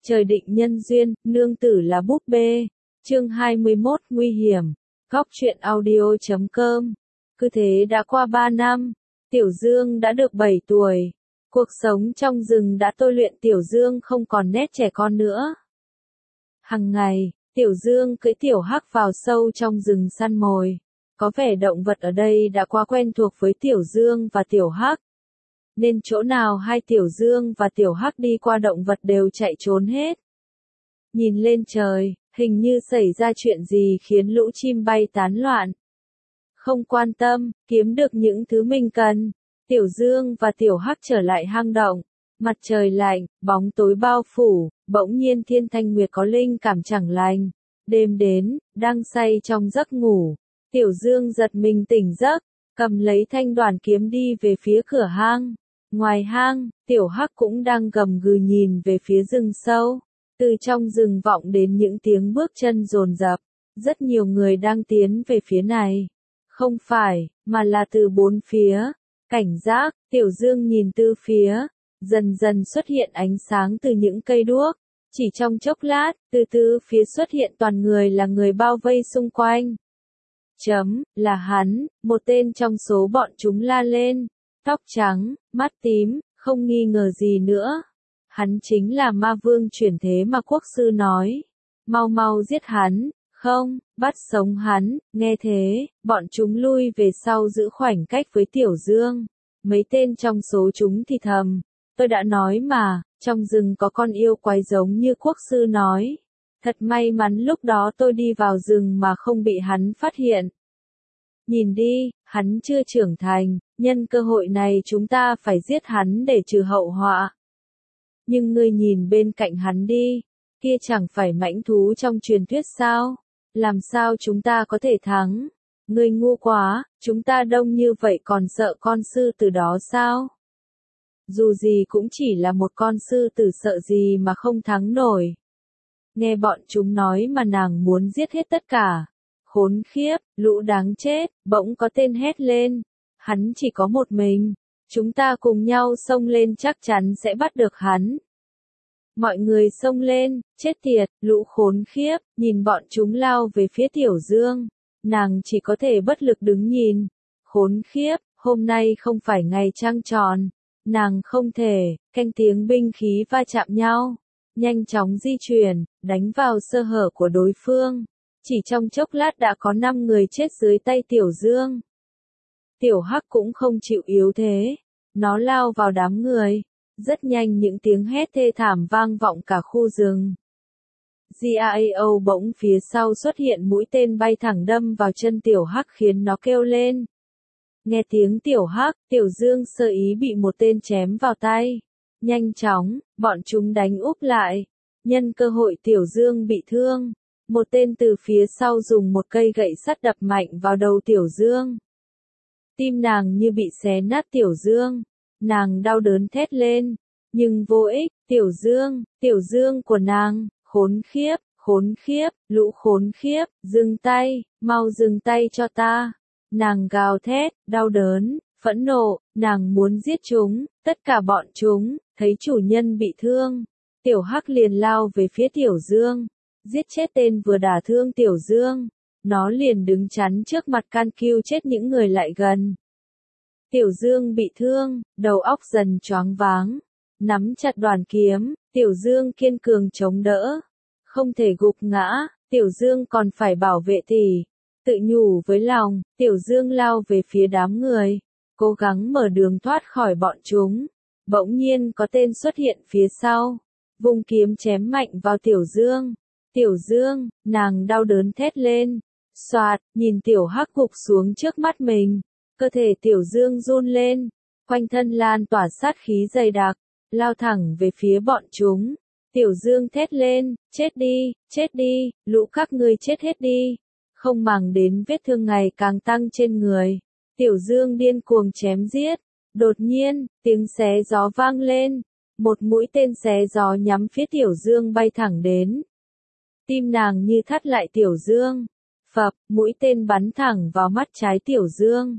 Trời định nhân duyên, nương tử là búp bê. Chương 21 nguy hiểm. Góc truyện audio.com. Cứ thế đã qua 3 năm, Tiểu Dương đã được 7 tuổi. Cuộc sống trong rừng đã tôi luyện Tiểu Dương không còn nét trẻ con nữa. Hằng ngày, Tiểu Dương cưỡi Tiểu Hắc vào sâu trong rừng săn mồi. Có vẻ động vật ở đây đã quá quen thuộc với Tiểu Dương và Tiểu Hắc, nên chỗ nào hai Tiểu Dương và Tiểu Hắc đi qua động vật đều chạy trốn hết. Nhìn lên trời, hình như xảy ra chuyện gì khiến lũ chim bay tán loạn. Không quan tâm, kiếm được những thứ mình cần, Tiểu Dương và Tiểu Hắc trở lại hang động. Mặt trời lạnh, bóng tối bao phủ, bỗng nhiên Thiên Thanh Nguyệt có linh cảm chẳng lành. Đêm đến, đang say trong giấc ngủ, Tiểu Dương giật mình tỉnh giấc, cầm lấy thanh đoàn kiếm đi về phía cửa hang. Ngoài hang, Tiểu Hắc cũng đang gầm gừ nhìn về phía rừng sâu. Từ trong rừng vọng đến những tiếng bước chân dồn dập. Rất nhiều người đang tiến về phía này. Không phải, mà là từ bốn phía. Cảnh giác, Tiểu Dương nhìn từ phía. Dần dần xuất hiện ánh sáng từ những cây đuốc. Chỉ trong chốc lát, từ từ phía xuất hiện toàn người là người bao vây xung quanh. Là hắn, một tên trong số bọn chúng la lên. Tóc trắng, mắt tím, không nghi ngờ gì nữa. Hắn chính là ma vương chuyển thế mà quốc sư nói. Mau mau giết hắn, không, bắt sống hắn. Nghe thế, bọn chúng lui về sau giữ khoảnh cách với Tiểu Dương. Mấy tên trong số chúng thì thầm. Tôi đã nói mà, trong rừng có con yêu quái giống như quốc sư nói. Thật may mắn lúc đó tôi đi vào rừng mà không bị hắn phát hiện. Nhìn đi, hắn chưa trưởng thành, nhân cơ hội này chúng ta phải giết hắn để trừ hậu họa. Nhưng ngươi nhìn bên cạnh hắn đi, kia chẳng phải mãnh thú trong truyền thuyết sao? Làm sao chúng ta có thể thắng? Ngươi ngu quá, chúng ta đông như vậy còn sợ con sư tử đó sao? Dù gì cũng chỉ là một con sư tử sợ gì mà không thắng nổi. Nghe bọn chúng nói mà nàng muốn giết hết tất cả. Khốn khiếp, lũ đáng chết, bỗng có tên hét lên. Hắn chỉ có một mình. Chúng ta cùng nhau xông lên chắc chắn sẽ bắt được hắn. Mọi người xông lên, chết tiệt, lũ khốn khiếp, nhìn bọn chúng lao về phía Tiểu Dương. Nàng chỉ có thể bất lực đứng nhìn. Khốn khiếp, hôm nay không phải ngày trăng tròn. Nàng không thể, canh tiếng binh khí va chạm nhau. Nhanh chóng di chuyển, đánh vào sơ hở của đối phương. Chỉ trong chốc lát đã có 5 người chết dưới tay Tiểu Dương. Tiểu Hắc cũng không chịu yếu thế. Nó lao vào đám người. Rất nhanh những tiếng hét thê thảm vang vọng cả khu rừng. Giao bỗng phía sau xuất hiện mũi tên bay thẳng đâm vào chân Tiểu Hắc khiến nó kêu lên. Nghe tiếng Tiểu Hắc, Tiểu Dương sơ ý bị một tên chém vào tay. Nhanh chóng, bọn chúng đánh úp lại. Nhân cơ hội Tiểu Dương bị thương. Một tên từ phía sau dùng một cây gậy sắt đập mạnh vào đầu Tiểu Dương. Tim nàng như bị xé nát Tiểu Dương. Nàng đau đớn thét lên. Nhưng vô ích, Tiểu Dương của nàng, khốn khiếp, lũ khốn khiếp, dừng tay, mau dừng tay cho ta. Nàng gào thét, đau đớn, phẫn nộ, nàng muốn giết chúng, tất cả bọn chúng, thấy chủ nhân bị thương. Tiểu Hắc liền lao về phía Tiểu Dương, giết chết tên vừa đả thương Tiểu Dương. Nó liền đứng chắn trước mặt can kiu chết những người lại gần. Tiểu Dương bị thương, đầu óc dần choáng váng. Nắm chặt đoàn kiếm, Tiểu Dương kiên cường chống đỡ. Không thể gục ngã, Tiểu Dương còn phải bảo vệ tỷ. Tự nhủ với lòng, Tiểu Dương lao về phía đám người. Cố gắng mở đường thoát khỏi bọn chúng. Bỗng nhiên có tên xuất hiện phía sau. Vung kiếm chém mạnh vào Tiểu Dương. Tiểu Dương, nàng đau đớn thét lên. Xoạt, nhìn Tiểu Hắc gục xuống trước mắt mình. Cơ thể Tiểu Dương run lên. Quanh thân lan tỏa sát khí dày đặc. Lao thẳng về phía bọn chúng. Tiểu Dương thét lên, chết đi, lũ các ngươi chết hết đi. Không màng đến vết thương ngày càng tăng trên người. Tiểu Dương điên cuồng chém giết. Đột nhiên, tiếng xé gió vang lên. Một mũi tên xé gió nhắm phía Tiểu Dương bay thẳng đến. Tim nàng như thắt lại Tiểu Dương. Phập, mũi tên bắn thẳng vào mắt trái Tiểu Dương.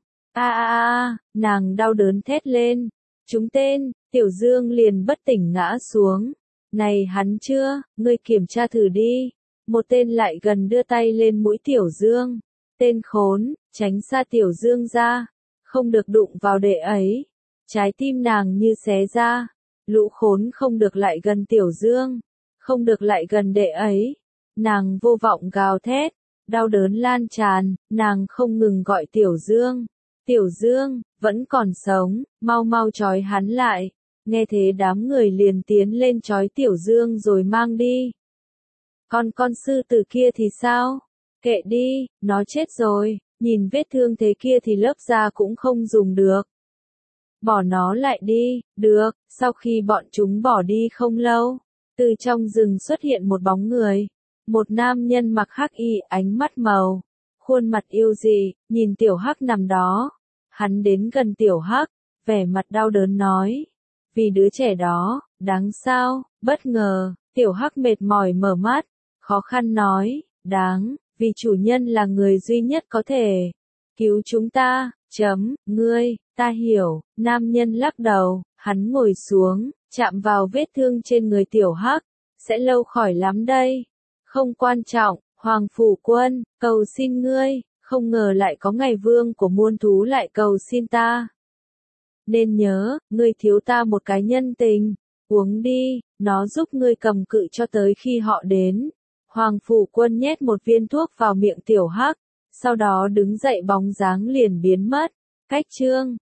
Nàng đau đớn thét lên. Trúng tên, Tiểu Dương liền bất tỉnh ngã xuống. Này hắn chưa, ngươi kiểm tra thử đi. Một tên lại gần đưa tay lên mũi Tiểu Dương. Tên khốn, tránh xa Tiểu Dương ra. Không được đụng vào đệ ấy. Trái tim nàng như xé ra. Lũ khốn không được lại gần Tiểu Dương. Không được lại gần đệ ấy. Nàng vô vọng gào thét. Đau đớn lan tràn, nàng không ngừng gọi Tiểu Dương. Tiểu Dương, vẫn còn sống, mau mau trói hắn lại. Nghe thế đám người liền tiến lên trói Tiểu Dương rồi mang đi. Con sư tử kia thì sao? Kệ đi, nó chết rồi, nhìn vết thương thế kia thì lớp da cũng không dùng được. Bỏ nó lại đi, được, sau khi bọn chúng bỏ đi không lâu, từ trong rừng xuất hiện một bóng người. Một nam nhân mặc hắc y, ánh mắt màu, khuôn mặt yêu dị, nhìn Tiểu Hắc nằm đó. Hắn đến gần Tiểu Hắc, vẻ mặt đau đớn nói. Vì đứa trẻ đó, đáng sao, bất ngờ, Tiểu Hắc mệt mỏi mở mắt, khó khăn nói, đáng, vì chủ nhân là người duy nhất có thể cứu chúng ta, ngươi, ta hiểu, nam nhân lắc đầu, hắn ngồi xuống, chạm vào vết thương trên người Tiểu Hắc, sẽ lâu khỏi lắm đây. Không quan trọng, Hoàng Phủ Quân, cầu xin ngươi, không ngờ lại có ngày vương của muôn thú lại cầu xin ta. Nên nhớ, ngươi thiếu ta một cái nhân tình, uống đi, nó giúp ngươi cầm cự cho tới khi họ đến. Hoàng Phủ Quân nhét một viên thuốc vào miệng Tiểu Hắc, sau đó đứng dậy bóng dáng liền biến mất. Cách chương